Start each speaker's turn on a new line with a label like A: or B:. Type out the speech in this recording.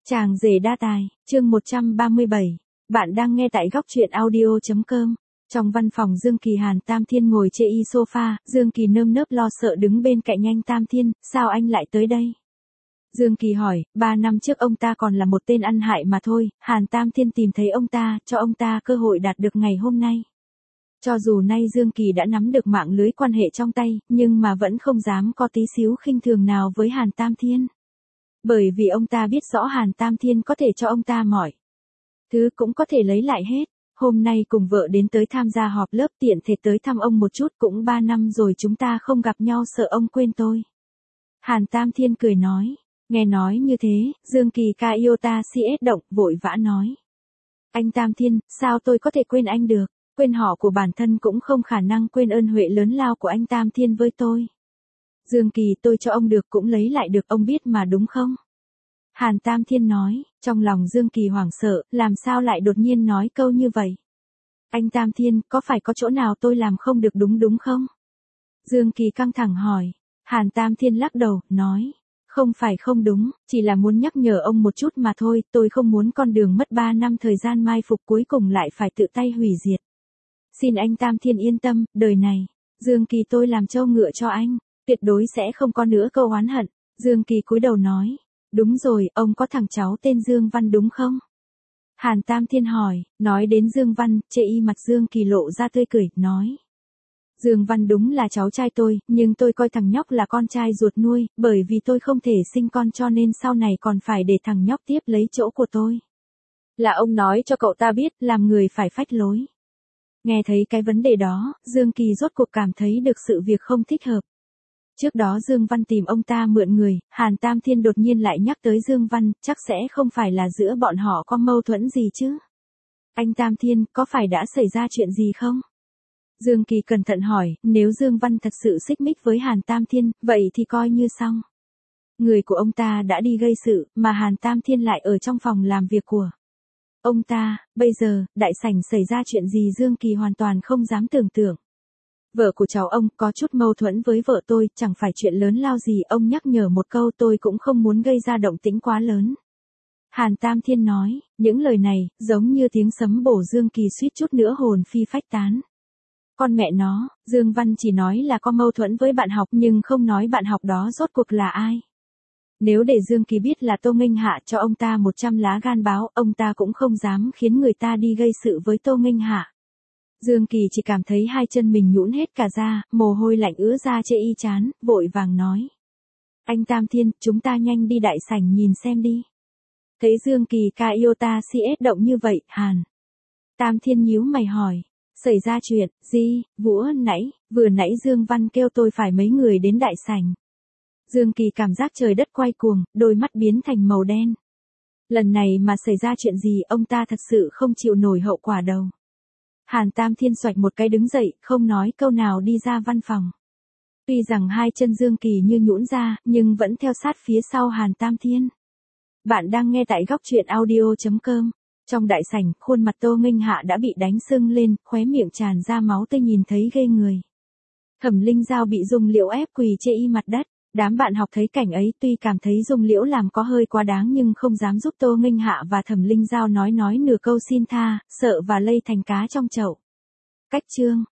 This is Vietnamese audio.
A: Chàng rể đa tài, chương 137. Bạn đang nghe tại góc truyện audio.com. Trong văn phòng Dương Kỳ, Hàn Tam Thiên ngồi chê y sofa, Dương Kỳ nơm nớp lo sợ đứng bên cạnh anh. Tam Thiên, sao anh lại tới đây? Dương Kỳ hỏi, 3 năm trước ông ta còn là một tên ăn hại mà thôi, Hàn Tam Thiên tìm thấy ông ta, cho ông ta cơ hội đạt được ngày hôm nay. Cho dù nay Dương Kỳ đã nắm được mạng lưới quan hệ trong tay, nhưng mà vẫn không dám có tí xíu khinh thường nào với Hàn Tam Thiên. Bởi vì ông ta biết rõ Hàn Tam Thiên có thể cho ông ta mọi thứ, cũng có thể lấy lại hết. Hôm nay cùng vợ đến tới tham gia họp lớp, tiện thể tới thăm ông một chút, cũng 3 năm rồi chúng ta không gặp nhau, sợ ông quên tôi. Hàn Tam Thiên cười nói. Nghe nói như thế, Dương Kỳ Iota CS động, vội vã nói. Anh Tam Thiên, sao tôi có thể quên anh được? Quên họ của bản thân cũng không khả năng quên ơn huệ lớn lao của anh Tam Thiên với tôi. Dương Kỳ, tôi cho ông được cũng lấy lại được, ông biết mà đúng không? Hàn Tam Thiên nói, trong lòng Dương Kỳ hoảng sợ, làm sao lại đột nhiên nói câu như vậy? Anh Tam Thiên, có phải có chỗ nào tôi làm không được đúng không? Dương Kỳ căng thẳng hỏi. Hàn Tam Thiên lắc đầu, nói, không phải không đúng, chỉ là muốn nhắc nhở ông một chút mà thôi, tôi không muốn con đường mất 3 năm thời gian mai phục cuối cùng lại phải tự tay hủy diệt. Xin anh Tam Thiên yên tâm, đời này, Dương Kỳ tôi làm trâu ngựa cho anh, tuyệt đối sẽ không có nữa câu oán hận. Dương Kỳ cúi đầu nói, đúng rồi, ông có thằng cháu tên Dương Văn đúng không? Hàn Tam Thiên hỏi, nói đến Dương Văn, chê y mặt Dương Kỳ lộ ra tươi cười, nói. Dương Văn đúng là cháu trai tôi, nhưng tôi coi thằng nhóc là con trai ruột nuôi, bởi vì tôi không thể sinh con cho nên sau này còn phải để thằng nhóc tiếp lấy chỗ của tôi. Là ông nói cho cậu ta biết, làm người phải phách lối. Nghe thấy cái vấn đề đó, Dương Kỳ rốt cuộc cảm thấy được sự việc không thích hợp. Trước đó Dương Văn tìm ông ta mượn người, Hàn Tam Thiên đột nhiên lại nhắc tới Dương Văn, chắc sẽ không phải là giữa bọn họ có mâu thuẫn gì chứ? Anh Tam Thiên, có phải đã xảy ra chuyện gì không? Dương Kỳ cẩn thận hỏi, nếu Dương Văn thật sự xích mích với Hàn Tam Thiên, vậy thì coi như xong. Người của ông ta đã đi gây sự, mà Hàn Tam Thiên lại ở trong phòng làm việc của ông ta, bây giờ, đại sảnh xảy ra chuyện gì Dương Kỳ hoàn toàn không dám tưởng tượng. Vợ của cháu ông có chút mâu thuẫn với vợ tôi, chẳng phải chuyện lớn lao gì, ông nhắc nhở một câu tôi cũng không muốn gây ra động tĩnh quá lớn. Hàn Tam Thiên nói, những lời này, giống như tiếng sấm bổ Dương Kỳ suýt chút nữa hồn phi phách tán. Con mẹ nó, Dương Văn chỉ nói là có mâu thuẫn với bạn học nhưng không nói bạn học đó rốt cuộc là ai. Nếu để Dương Kỳ biết là Tô Nghênh Hạ cho ông ta 100 lá gan báo, ông ta cũng không dám khiến người ta đi gây sự với Tô Nghênh Hạ. Dương Kỳ chỉ cảm thấy hai chân mình nhũn hết cả ra, mồ hôi lạnh ứa ra chê y chán, vội vàng nói. Anh Tam Thiên, chúng ta nhanh đi đại sảnh nhìn xem đi. Thấy Dương Kỳ Iota CS động như vậy, Hàn Tam Thiên nhíu mày hỏi. Xảy ra chuyện, gì, vừa nãy Dương Văn kêu tôi phải mấy người đến đại sảnh. Dương Kỳ cảm giác trời đất quay cuồng, đôi mắt biến thành màu đen. Lần này mà xảy ra chuyện gì ông ta thật sự không chịu nổi hậu quả đâu. Hàn Tam Thiên xoạch một cái đứng dậy, không nói câu nào đi ra văn phòng. Tuy rằng hai chân Dương Kỳ như nhũn ra, nhưng vẫn theo sát phía sau Hàn Tam Thiên. Bạn đang nghe tại góc truyện audio.com. Trong đại sảnh, khuôn mặt Tô Nghênh Hạ đã bị đánh sưng lên, khóe miệng tràn ra máu tươi nhìn thấy ghê người. Thẩm Linh Giao bị Dung Liễu ép quỳ chê y mặt đất. Đám bạn học thấy cảnh ấy tuy cảm thấy Dung Liễu làm có hơi quá đáng nhưng không dám giúp Tô Nghênh Hạ và Thẩm Linh Giao nói nửa câu xin tha, sợ và lây thành cá trong chậu. Cách chương.